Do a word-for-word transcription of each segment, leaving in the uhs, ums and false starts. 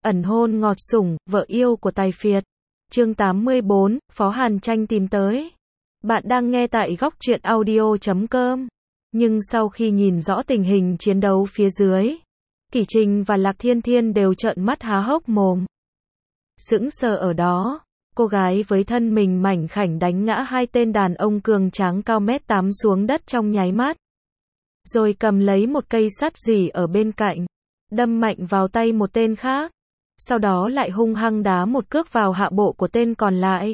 ẩn hôn ngọt sủng, vợ yêu của Tài Phiệt. Chương tám mươi bốn, Phó Hàn Tranh tìm tới. Bạn đang nghe tại góc truyện audio chấm com. Nhưng sau khi nhìn rõ tình hình chiến đấu phía dưới, Kỷ Trình và Lạc Thiên Thiên đều trợn mắt há hốc mồm. Sững sờ ở đó, cô gái với thân mình mảnh khảnh đánh ngã hai tên đàn ông cường tráng cao mét tám xuống đất trong nháy mắt. Rồi cầm lấy một cây sắt rỉ ở bên cạnh, đâm mạnh vào tay một tên khác. Sau đó lại hung hăng đá một cước vào hạ bộ của tên còn lại.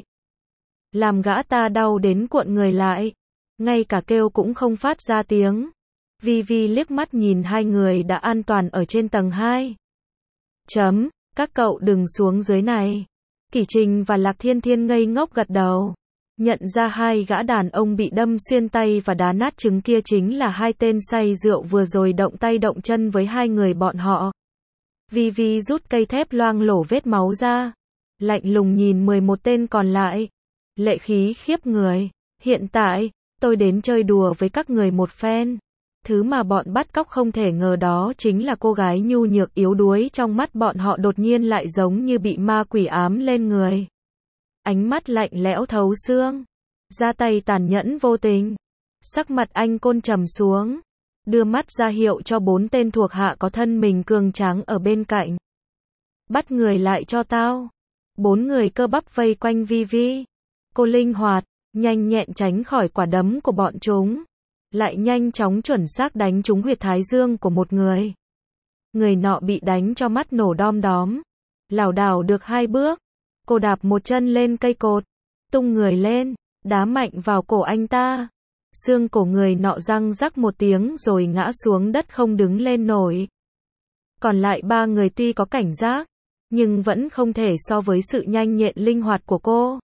Làm gã ta đau đến cuộn người lại. Ngay cả kêu cũng không phát ra tiếng. Vi Vi liếc mắt nhìn hai người đã an toàn ở trên tầng hai. Chấm, các cậu đừng xuống dưới này. Kỷ Trình và Lạc Thiên Thiên ngây ngốc gật đầu. Nhận ra hai gã đàn ông bị đâm xuyên tay và đá nát trứng kia chính là hai tên say rượu vừa rồi động tay động chân với hai người bọn họ. Vi Vi rút cây thép loang lổ vết máu ra. Lạnh lùng nhìn mười một tên còn lại. Lệ khí khiếp người. Hiện tại, tôi đến chơi đùa với các người một phen. Thứ mà bọn bắt cóc không thể ngờ đó chính là cô gái nhu nhược yếu đuối trong mắt bọn họ đột nhiên lại giống như bị ma quỷ ám lên người. Ánh mắt lạnh lẽo thấu xương. Ra tay tàn nhẫn vô tình. Sắc mặt anh Côn trầm xuống. Đưa mắt ra hiệu cho bốn tên thuộc hạ có thân mình cường tráng ở bên cạnh. Bắt người lại cho tao. Bốn người cơ bắp vây quanh Vi Vi. Cô linh hoạt, nhanh nhẹn tránh khỏi quả đấm của bọn chúng. Lại nhanh chóng chuẩn xác đánh trúng huyệt thái dương của một người. Người nọ bị đánh cho mắt nổ đom đóm. Lảo đảo được hai bước. Cô đạp một chân lên cây cột. Tung người lên, đá mạnh vào cổ anh ta. Xương cổ người nọ răng rắc một tiếng rồi ngã xuống đất không đứng lên nổi. Còn lại ba người tuy có cảnh giác, nhưng vẫn không thể so với sự nhanh nhẹn linh hoạt của cô.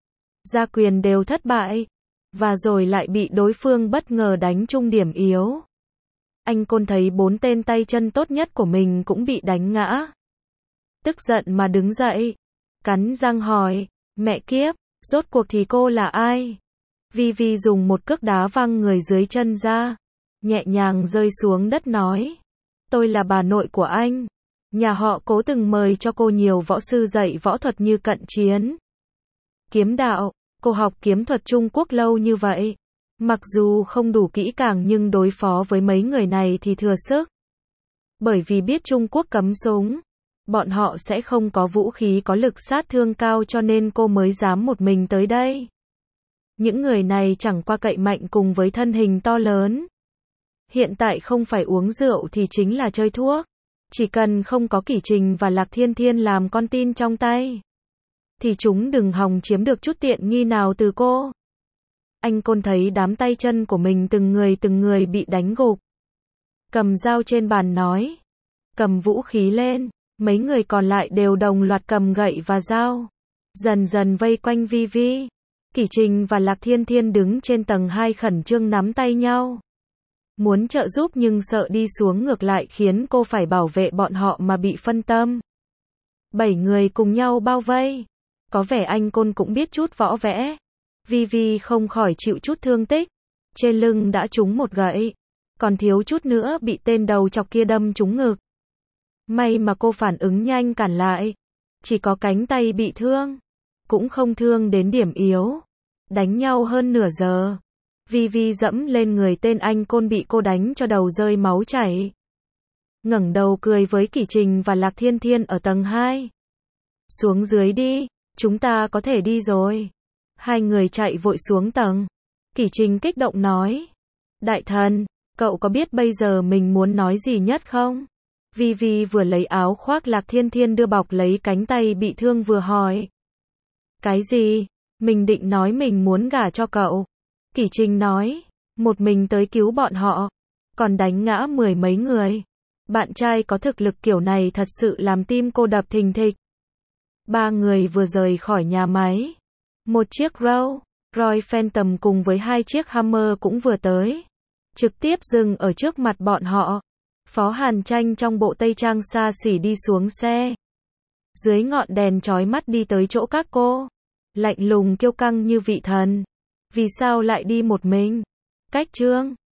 Gia quyền đều thất bại, và rồi lại bị đối phương bất ngờ đánh trúng điểm yếu. Anh Côn thấy bốn tên tay chân tốt nhất của mình cũng bị đánh ngã. Tức giận mà đứng dậy, cắn răng hỏi, mẹ kiếp, rốt cuộc thì cô là ai? Vi Vi dùng một cước đá văng người dưới chân ra, nhẹ nhàng rơi xuống đất nói, tôi là bà nội của anh. Nhà họ Cố từng mời cho cô nhiều võ sư dạy võ thuật như cận chiến, kiếm đạo. Cô học kiếm thuật Trung Quốc lâu như vậy. Mặc dù không đủ kỹ càng nhưng đối phó với mấy người này thì thừa sức. Bởi vì biết Trung Quốc cấm súng, bọn họ sẽ không có vũ khí có lực sát thương cao cho nên cô mới dám một mình tới đây. Những người này chẳng qua cậy mạnh cùng với thân hình to lớn. Hiện tại không phải uống rượu thì chính là chơi thuốc. Chỉ cần không có Kỷ Trình và Lạc Thiên Thiên làm con tin trong tay, thì chúng đừng hòng chiếm được chút tiện nghi nào từ cô. Anh Côn thấy đám tay chân của mình từng người từng người bị đánh gục. Cầm dao trên bàn nói. Cầm vũ khí lên. Mấy người còn lại đều đồng loạt cầm gậy và dao. Dần dần vây quanh Vi Vi. Kỷ Trình và Lạc Thiên Thiên đứng trên tầng hai khẩn trương nắm tay nhau. Muốn trợ giúp nhưng sợ đi xuống ngược lại khiến cô phải bảo vệ bọn họ mà bị phân tâm. Bảy người cùng nhau bao vây. Có vẻ anh Côn cũng biết chút võ vẽ. Vi Vi không khỏi chịu chút thương tích. Trên lưng đã trúng một gậy. Còn thiếu chút nữa bị tên đầu chọc kia đâm trúng ngực. May mà cô phản ứng nhanh cản lại. Chỉ có cánh tay bị thương. Cũng không thương đến điểm yếu. Đánh nhau hơn nửa giờ. Vi Vi dẫm lên người tên anh Côn bị cô đánh cho đầu rơi máu chảy. Ngẩng đầu cười với Kỷ Trình và Lạc Thiên Thiên ở tầng hai. Xuống dưới đi. Chúng ta có thể đi rồi. Hai người chạy vội xuống tầng. Kỷ Trình kích động nói. Đại thần, cậu có biết bây giờ mình muốn nói gì nhất không? Vi Vi vừa lấy áo khoác Lạc Thiên Thiên đưa bọc lấy cánh tay bị thương vừa hỏi. Cái gì? Mình định nói mình muốn gả cho cậu. Kỷ Trình nói. Một mình tới cứu bọn họ. Còn đánh ngã mười mấy người. Bạn trai có thực lực kiểu này thật sự làm tim cô đập thình thịch. Ba người vừa rời khỏi nhà máy. Một chiếc Rolls Royce Phantom cùng với hai chiếc Hummer cũng vừa tới. Trực tiếp dừng ở trước mặt bọn họ. Phó Hàn Tranh trong bộ tây trang xa xỉ đi xuống xe. Dưới ngọn đèn chói mắt đi tới chỗ các cô. Lạnh lùng kiêu căng như vị thần. Vì sao lại đi một mình? Cách trương.